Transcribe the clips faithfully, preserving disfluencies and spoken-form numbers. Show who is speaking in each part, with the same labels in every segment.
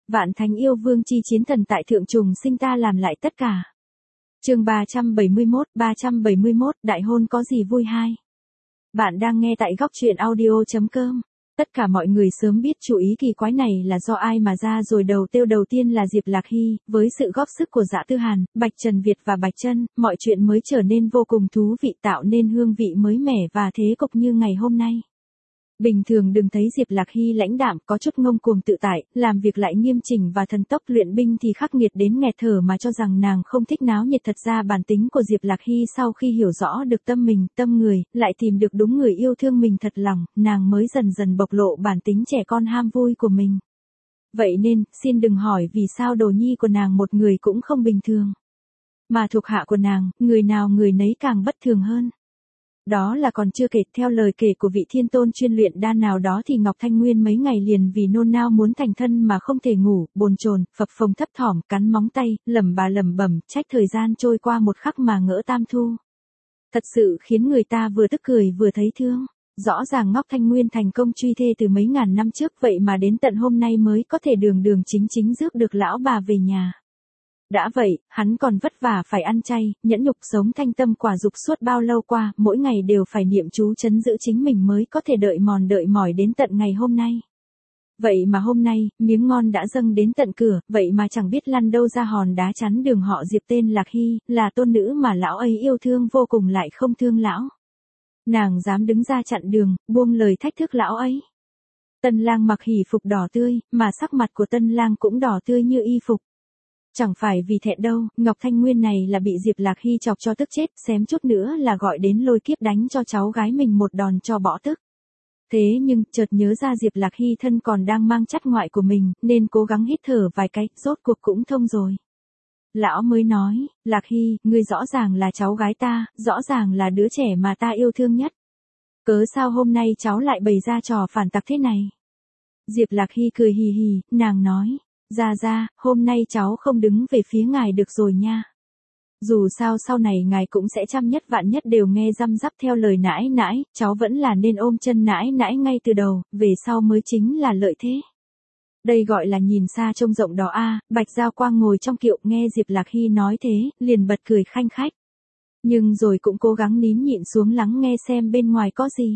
Speaker 1: Vạn thánh yêu vương chi chiến thần tại thượng trùng sinh ta làm lại tất cả. Chương ba trăm bảy mươi mốt, ba trăm bảy mươi mốt, đại hôn có gì vui hai. Bạn đang nghe tại góc truyện audio chấm com. Tất cả mọi người sớm biết chủ ý kỳ quái này là do ai mà ra rồi, đầu tiêu đầu tiên là Diệp Lạc Hy, với sự góp sức của Dạ Tư Hàn, Bạch Trần Việt và Bạch Chân, mọi chuyện mới trở nên vô cùng thú vị, tạo nên hương vị mới mẻ và thế cục như ngày hôm nay. Bình thường đừng thấy Diệp Lạc Hy lãnh đạm, có chút ngông cuồng tự tại, làm việc lại nghiêm chỉnh và thần tốc, luyện binh thì khắc nghiệt đến nghẹt thở mà cho rằng nàng không thích náo nhiệt. Thật ra bản tính của Diệp Lạc Hy sau khi hiểu rõ được tâm mình, tâm người, lại tìm được đúng người yêu thương mình thật lòng, nàng mới dần dần bộc lộ bản tính trẻ con ham vui của mình. Vậy nên, xin đừng hỏi vì sao đồ nhi của nàng một người cũng không bình thường. Mà thuộc hạ của nàng, người nào người nấy càng bất thường hơn. Đó là còn chưa kể, theo lời kể của vị thiên tôn chuyên luyện đan nào đó thì Ngọc Thanh Nguyên mấy ngày liền vì nôn nao muốn thành thân mà không thể ngủ, bồn chồn, phập phồng thấp thỏm, cắn móng tay, lẩm bà lẩm bẩm, trách thời gian trôi qua một khắc mà ngỡ tam thu. Thật sự khiến người ta vừa tức cười vừa thấy thương. Rõ ràng Ngọc Thanh Nguyên thành công truy thê từ mấy ngàn năm trước, vậy mà đến tận hôm nay mới có thể đường đường chính chính rước được lão bà về nhà. Đã vậy, hắn còn vất vả phải ăn chay, nhẫn nhục sống thanh tâm quả dục suốt bao lâu qua, mỗi ngày đều phải niệm chú trấn giữ chính mình mới có thể đợi mòn đợi mỏi đến tận ngày hôm nay. Vậy mà hôm nay, miếng ngon đã dâng đến tận cửa, vậy mà chẳng biết lăn đâu ra hòn đá chắn đường họ Diệp tên Lạc Hy, là tôn nữ mà lão ấy yêu thương vô cùng lại không thương lão. Nàng dám đứng ra chặn đường, buông lời thách thức lão ấy. Tân lang mặc hỷ phục đỏ tươi, mà sắc mặt của tân lang cũng đỏ tươi như y phục. Chẳng phải vì thẹn đâu, Ngọc Thanh Nguyên này là bị Diệp Lạc Hy chọc cho tức chết, xém chút nữa là gọi đến lôi kiếp đánh cho cháu gái mình một đòn cho bỏ tức. Thế nhưng, chợt nhớ ra Diệp Lạc Hy thân còn đang mang chắt ngoại của mình, nên cố gắng hít thở vài cái, rốt cuộc cũng thông rồi. Lão mới nói, Lạc Hy, ngươi rõ ràng là cháu gái ta, rõ ràng là đứa trẻ mà ta yêu thương nhất. Cớ sao hôm nay cháu lại bày ra trò phản tặc thế này? Diệp Lạc Hy cười hì hì, nàng nói. Ra ra, hôm nay cháu không đứng về phía ngài được rồi nha. Dù sao sau này ngài cũng sẽ trăm nhất vạn nhất đều nghe răm rắp theo lời nãi nãi, cháu vẫn là nên ôm chân nãi nãi ngay từ đầu, về sau mới chính là lợi thế. Đây gọi là nhìn xa trông rộng đó a. Bạch Giao Quang ngồi trong kiệu nghe Diệp Lạc Hy nói thế, liền bật cười khanh khách. Nhưng rồi cũng cố gắng nín nhịn xuống lắng nghe xem bên ngoài có gì.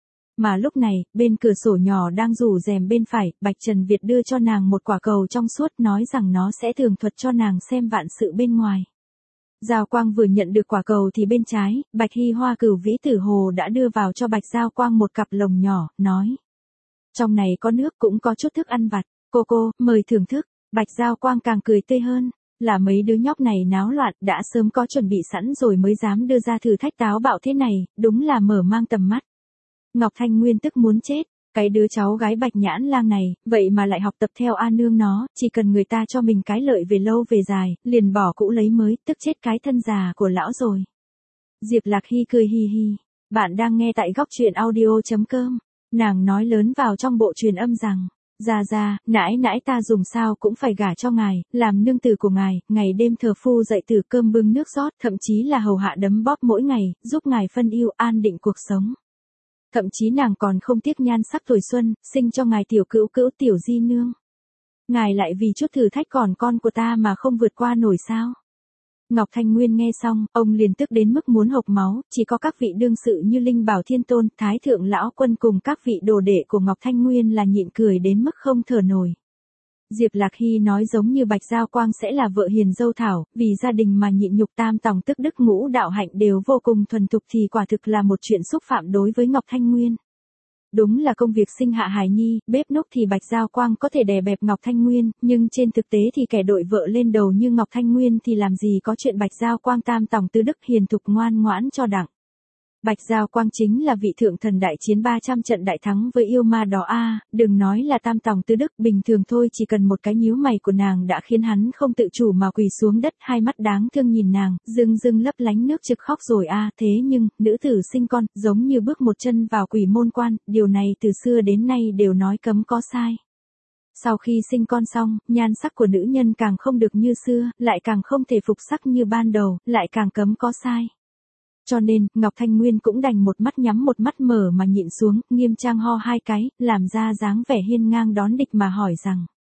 Speaker 1: Mà lúc này, bên cửa sổ nhỏ đang rủ rèm bên phải, Bạch Trần Việt đưa cho nàng một quả cầu trong suốt, nói rằng nó sẽ tường thuật cho nàng xem vạn sự bên ngoài. Giao Quang vừa nhận được quả cầu thì bên trái, Bạch Hy Hoa Cửu Vĩ Tử Hồ đã đưa vào cho Bạch Giao Quang một cặp lồng nhỏ, nói. Trong này có nước cũng có chút thức ăn vặt, cô cô, mời thưởng thức. Bạch Giao Quang càng cười tươi hơn, là mấy đứa nhóc này náo loạn, đã sớm có chuẩn bị sẵn rồi mới dám đưa ra thử thách táo bạo thế này, đúng là mở mang tầm mắt. Ngọc Thanh Nguyên tức muốn chết, cái đứa cháu gái Bạch Nhãn Lang này, vậy mà lại học tập theo A nương nó, chỉ cần người ta cho mình cái lợi về lâu về dài, liền bỏ cũ lấy mới, tức chết cái thân già của lão rồi. Diệp Lạc Hy cười hì hì, bạn đang nghe tại góc truyện audio chấm com, nàng nói lớn vào trong bộ truyền âm rằng, ra ra, nãi nãi ta dùng sao cũng phải gả cho ngài, làm nương tử của ngài, ngày đêm thờ phu dậy từ cơm bưng nước rót, thậm chí là hầu hạ đấm bóp mỗi ngày, giúp ngài phân yêu an định cuộc sống. Thậm chí nàng còn không tiếc nhan sắc tuổi xuân, sinh cho ngài tiểu cữu cữu tiểu di nương. Ngài lại vì chút thử thách còn con của ta mà không vượt qua nổi sao? Ngọc Thanh Nguyên nghe xong, ông liền tức đến mức muốn hộc máu, chỉ có các vị đương sự như Linh Bảo Thiên Tôn, Thái Thượng Lão Quân cùng các vị đồ đệ của Ngọc Thanh Nguyên là nhịn cười đến mức không thở nổi. Diệp Lạc Hy nói giống như Bạch Giao Quang sẽ là vợ hiền dâu thảo, vì gia đình mà nhịn nhục tam tòng tức đức ngũ đạo hạnh đều vô cùng thuần thục thì quả thực là một chuyện xúc phạm đối với Ngọc Thanh Nguyên. Đúng là công việc sinh hạ hài nhi, bếp núc thì Bạch Giao Quang có thể đè bẹp Ngọc Thanh Nguyên, nhưng trên thực tế thì kẻ đội vợ lên đầu như Ngọc Thanh Nguyên thì làm gì có chuyện Bạch Giao Quang tam tòng tứ đức hiền thục ngoan ngoãn cho đặng. Bạch Giao Quang chính là vị thượng thần đại chiến ba trăm trận đại thắng với yêu ma đó a, à, đừng nói là tam tòng tứ đức, bình thường thôi chỉ cần một cái nhíu mày của nàng đã khiến hắn không tự chủ mà quỳ xuống đất, hai mắt đáng thương nhìn nàng, rưng rưng lấp lánh nước trực khóc rồi a, à, thế nhưng, nữ tử sinh con, giống như bước một chân vào quỷ môn quan, điều này từ xưa đến nay đều nói cấm có sai. Sau khi sinh con xong, nhan sắc của nữ nhân càng không được như xưa, lại càng không thể phục sắc như ban đầu, lại càng cấm có sai. Cho nên, Ngọc Thanh Nguyên cũng đành một mắt nhắm một mắt mở mà nhịn xuống, nghiêm trang ho hai cái, làm ra dáng vẻ hiên ngang đón địch mà hỏi rằng.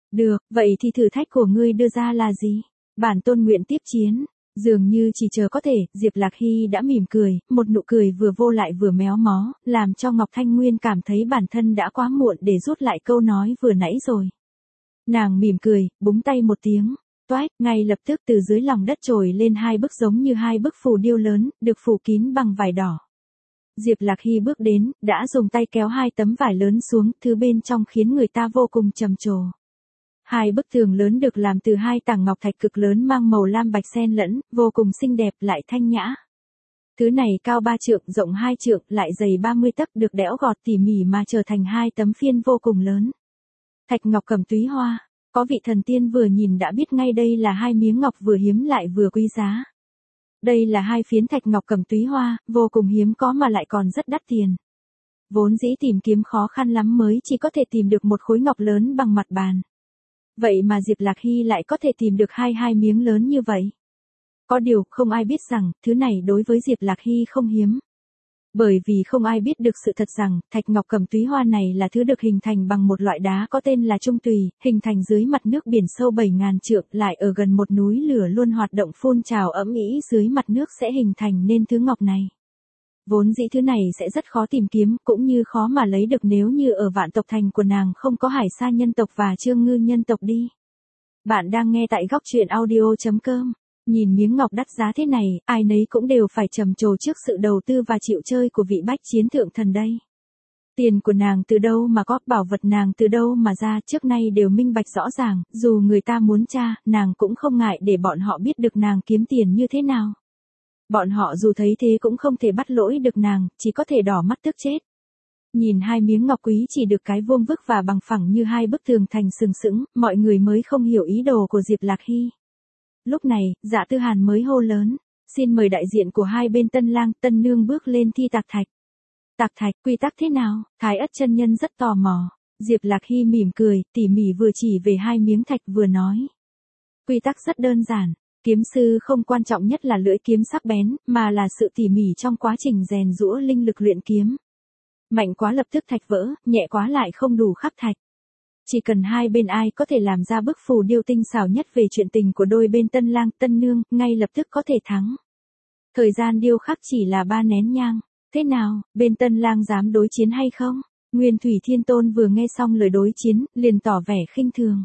Speaker 1: Được, vậy thì thử thách của ngươi đưa ra là gì? Bản tôn nguyện tiếp chiến. Dường như chỉ chờ có thể, Diệp Lạc Hy đã mỉm cười, một nụ cười vừa vô lại vừa méo mó, làm cho Ngọc Thanh Nguyên cảm thấy bản thân đã quá muộn để rút lại câu nói vừa nãy rồi. Nàng mỉm cười, búng tay một tiếng, toét, ngay lập tức từ dưới lòng đất trồi lên hai bức giống như hai bức phù điêu lớn, được phủ kín bằng vải đỏ. Diệp Lạc Hy bước đến, đã dùng tay kéo hai tấm vải lớn xuống, thứ bên trong khiến người ta vô cùng trầm trồ. Hai bức tường lớn được làm từ hai tảng ngọc thạch cực lớn mang màu lam bạch xen lẫn, vô cùng xinh đẹp lại thanh nhã. Thứ này cao ba trượng, rộng hai trượng, lại dày ba mươi tấc, được đẽo gọt tỉ mỉ mà trở thành hai tấm phiên vô cùng lớn. Thạch ngọc cẩm túy hoa, có vị thần tiên vừa nhìn đã biết ngay đây là hai miếng ngọc vừa hiếm lại vừa quý giá. Đây là hai phiến thạch ngọc cẩm túy hoa, vô cùng hiếm có mà lại còn rất đắt tiền. Vốn dĩ tìm kiếm khó khăn lắm mới chỉ có thể tìm được một khối ngọc lớn bằng mặt bàn. Vậy mà Diệp Lạc Hy lại có thể tìm được hai hai miếng lớn như vậy. Có điều, không ai biết rằng, thứ này đối với Diệp Lạc Hy không hiếm. Bởi vì không ai biết được sự thật rằng, thạch ngọc cẩm túy hoa này là thứ được hình thành bằng một loại đá có tên là trung tùy, hình thành dưới mặt nước biển sâu bảy ngàn trượng, lại ở gần một núi lửa luôn hoạt động phun trào ấm ĩ dưới mặt nước sẽ hình thành nên thứ ngọc này. Vốn dĩ thứ này sẽ rất khó tìm kiếm, cũng như khó mà lấy được nếu như ở Vạn Tộc Thành của nàng không có Hải Sa nhân tộc và Trương Ngư nhân tộc đi. Bạn đang nghe tại góc truyện audio chấm com. Nhìn miếng ngọc đắt giá thế này, ai nấy cũng đều phải trầm trồ trước sự đầu tư và chịu chơi của vị bách chiến thượng thần đây. Tiền của nàng từ đâu mà có, bảo vật nàng từ đâu mà ra, trước nay đều minh bạch rõ ràng, dù người ta muốn tra, nàng cũng không ngại để bọn họ biết được nàng kiếm tiền như thế nào. Bọn họ dù thấy thế cũng không thể bắt lỗi được nàng, chỉ có thể đỏ mắt tức chết. Nhìn hai miếng ngọc quý chỉ được cái vuông vức và bằng phẳng như hai bức tường thành sừng sững, mọi người mới không hiểu ý đồ của Diệp Lạc Hy. Lúc này, Dạ Tư Hàn mới hô lớn, xin mời đại diện của hai bên Tân Lang, Tân Nương bước lên thi tạc thạch. Tạc thạch, quy tắc thế nào? Thái Ất chân nhân rất tò mò. Diệp Lạc Hy mỉm cười, tỉ mỉ vừa chỉ về hai miếng thạch vừa nói. Quy tắc rất đơn giản. Kiếm sư không quan trọng nhất là lưỡi kiếm sắc bén, mà là sự tỉ mỉ trong quá trình rèn giũa linh lực luyện kiếm. Mạnh quá lập tức thạch vỡ, nhẹ quá lại không đủ khắc thạch. Chỉ cần hai bên ai có thể làm ra bức phù điêu tinh xảo nhất về chuyện tình của đôi bên Tân Lang, Tân Nương, ngay lập tức có thể thắng. Thời gian điêu khắc chỉ là ba nén nhang. Thế nào, bên Tân Lang dám đối chiến hay không? Nguyên Thủy Thiên Tôn vừa nghe xong lời đối chiến, liền tỏ vẻ khinh thường.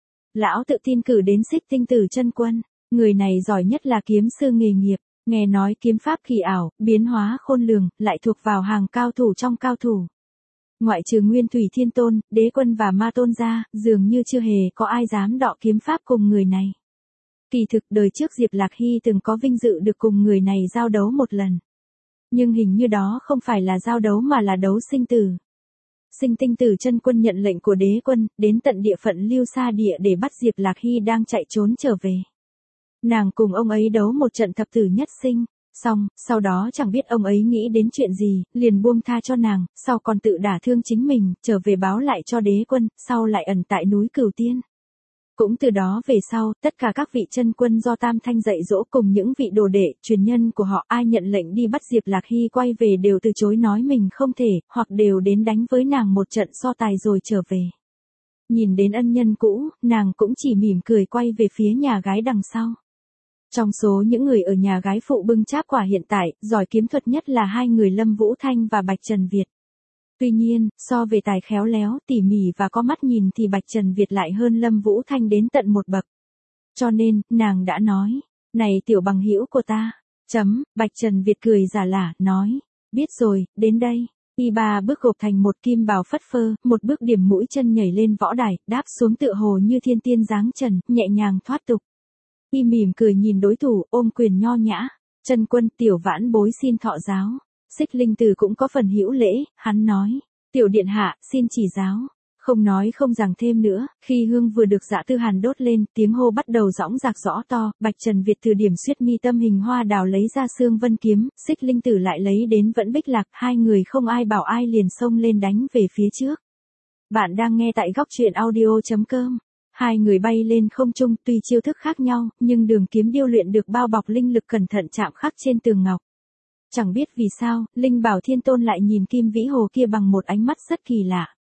Speaker 1: Lão tự tin cử đến Xích Tinh Tử chân quân. Người này giỏi nhất là kiếm sư nghề nghiệp, nghe nói kiếm pháp kỳ ảo, biến hóa khôn lường, lại thuộc vào hàng cao thủ trong cao thủ. Ngoại trừ Nguyên Thủy Thiên Tôn, Đế Quân và Ma Tôn ra, dường như chưa hề có ai dám đọ kiếm pháp cùng người này. Kỳ thực đời trước Diệp Lạc Hy từng có vinh dự được cùng người này giao đấu một lần. Nhưng hình như đó không phải là giao đấu mà là đấu sinh tử. Sinh Tinh Tử chân quân nhận lệnh của Đế Quân, đến tận địa phận Lưu Sa Địa để bắt Diệp Lạc Hy đang chạy trốn trở về. Nàng cùng ông ấy đấu một trận thập tử nhất sinh, xong, sau đó chẳng biết ông ấy nghĩ đến chuyện gì, liền buông tha cho nàng, sau còn tự đả thương chính mình, trở về báo lại cho Đế Quân, sau lại ẩn tại núi Cửu Tiên. Cũng từ đó về sau, tất cả các vị chân quân do Tam Thanh dạy dỗ cùng những vị đồ đệ, truyền nhân của họ ai nhận lệnh đi bắt Diệp Lạc Hy quay về đều từ chối nói mình không thể, hoặc đều đến đánh với nàng một trận so tài rồi trở về. Nhìn đến ân nhân cũ, nàng cũng chỉ mỉm cười quay về phía nhà gái đằng sau. Trong số những người ở nhà gái phụ bưng cháp quả hiện tại, giỏi kiếm thuật nhất là hai người Lâm Vũ Thanh và Bạch Trần Việt. Tuy nhiên, so về tài khéo léo, tỉ mỉ và có mắt nhìn thì Bạch Trần Việt lại hơn Lâm Vũ Thanh đến tận một bậc. Cho nên, nàng đã nói, này tiểu bằng hữu của ta, chấm, Bạch Trần Việt cười giả lả, nói, biết rồi, đến đây. Y ba bước gộp thành một kim bào phất phơ, một bước điểm mũi chân nhảy lên võ đài, đáp xuống tựa hồ như thiên tiên giáng trần, nhẹ nhàng thoát tục. Y mỉm cười nhìn đối thủ, ôm quyền nho nhã, chân quân tiểu vãn bối xin thọ giáo. Xích Linh Tử cũng có phần hữu lễ, hắn nói, tiểu điện hạ, xin chỉ giáo. Không nói không rằng thêm nữa, khi hương vừa được Dạ Tư Hàn đốt lên, tiếng hô bắt đầu rõng rạc rõ to, Bạch Trần Việt từ điểm xuyết mi tâm hình hoa đào lấy ra xương vân kiếm, Xích Linh Tử lại lấy đến vẫn bích lạc, hai người không ai bảo ai liền xông lên đánh về phía trước. Bạn đang nghe tại góc truyện audio chấm com. Hai người bay lên không trung, tuy chiêu thức khác nhau, nhưng đường kiếm điêu luyện được bao bọc linh lực cẩn thận chạm khắc trên tường ngọc. Chẳng biết vì sao, Linh Bảo Thiên Tôn lại nhìn Kim Vĩ Hồ kia bằng một ánh mắt rất kỳ lạ.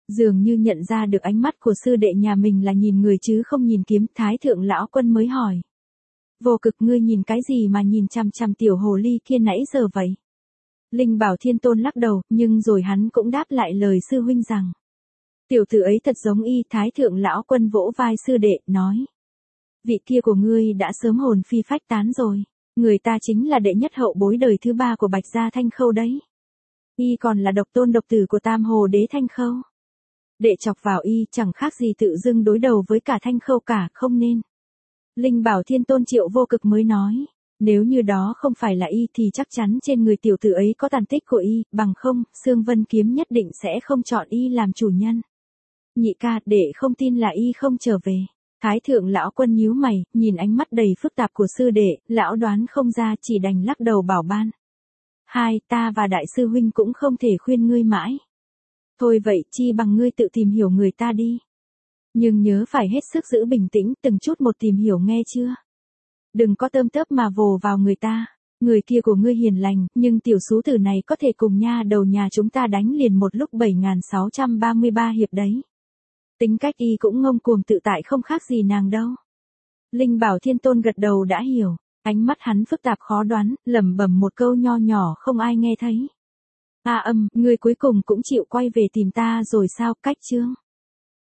Speaker 1: Dường như nhận ra được ánh mắt của sư đệ nhà mình là nhìn người chứ không nhìn kiếm, Thái thượng lão quân mới hỏi. Vô Cực, ngươi nhìn cái gì mà nhìn chằm chằm tiểu hồ ly kia nãy giờ vậy? Linh Bảo Thiên Tôn lắc đầu, nhưng rồi hắn cũng đáp lại lời sư huynh rằng. Tiểu tử ấy thật giống y. Thái thượng lão quân vỗ vai sư đệ, nói. Vị kia của ngươi đã sớm hồn phi phách tán rồi. Người ta chính là đệ nhất hậu bối đời thứ ba của Bạch Gia Thanh Khâu đấy. Y còn là độc tôn độc tử của Tam Hồ Đế Thanh Khâu. Đệ chọc vào y chẳng khác gì tự dưng đối đầu với cả Thanh Khâu cả, không nên. Linh Bảo Thiên Tôn Triệu Vô Cực mới nói. Nếu như đó không phải là y thì chắc chắn trên người tiểu tử ấy có tàn tích của y, bằng không, Sương Vân Kiếm nhất định sẽ không chọn y làm chủ nhân. Nhị ca, đệ không tin là y không trở về. Thái thượng lão quân nhíu mày, nhìn ánh mắt đầy phức tạp của sư đệ, lão đoán không ra, chỉ đành lắc đầu bảo ban. Hai, ta và đại sư huynh cũng không thể khuyên ngươi mãi. Thôi vậy, chi bằng ngươi tự tìm hiểu người ta đi. Nhưng nhớ phải hết sức giữ bình tĩnh, từng chút một tìm hiểu nghe chưa? Đừng có tơm tớp mà vồ vào người ta. Người kia của ngươi hiền lành, nhưng tiểu sú tử này có thể cùng nha đầu nhà chúng ta đánh liền một lúc bảy nghìn sáu trăm ba mươi ba hiệp đấy. Tính cách y cũng ngông cuồng tự tại không khác gì nàng đâu. Linh Bảo Thiên Tôn gật đầu đã hiểu, ánh mắt hắn phức tạp khó đoán, lẩm bẩm một câu nho nhỏ không ai nghe thấy. A Âm, ngươi cuối cùng cũng chịu quay về tìm ta rồi sao? Cách chương.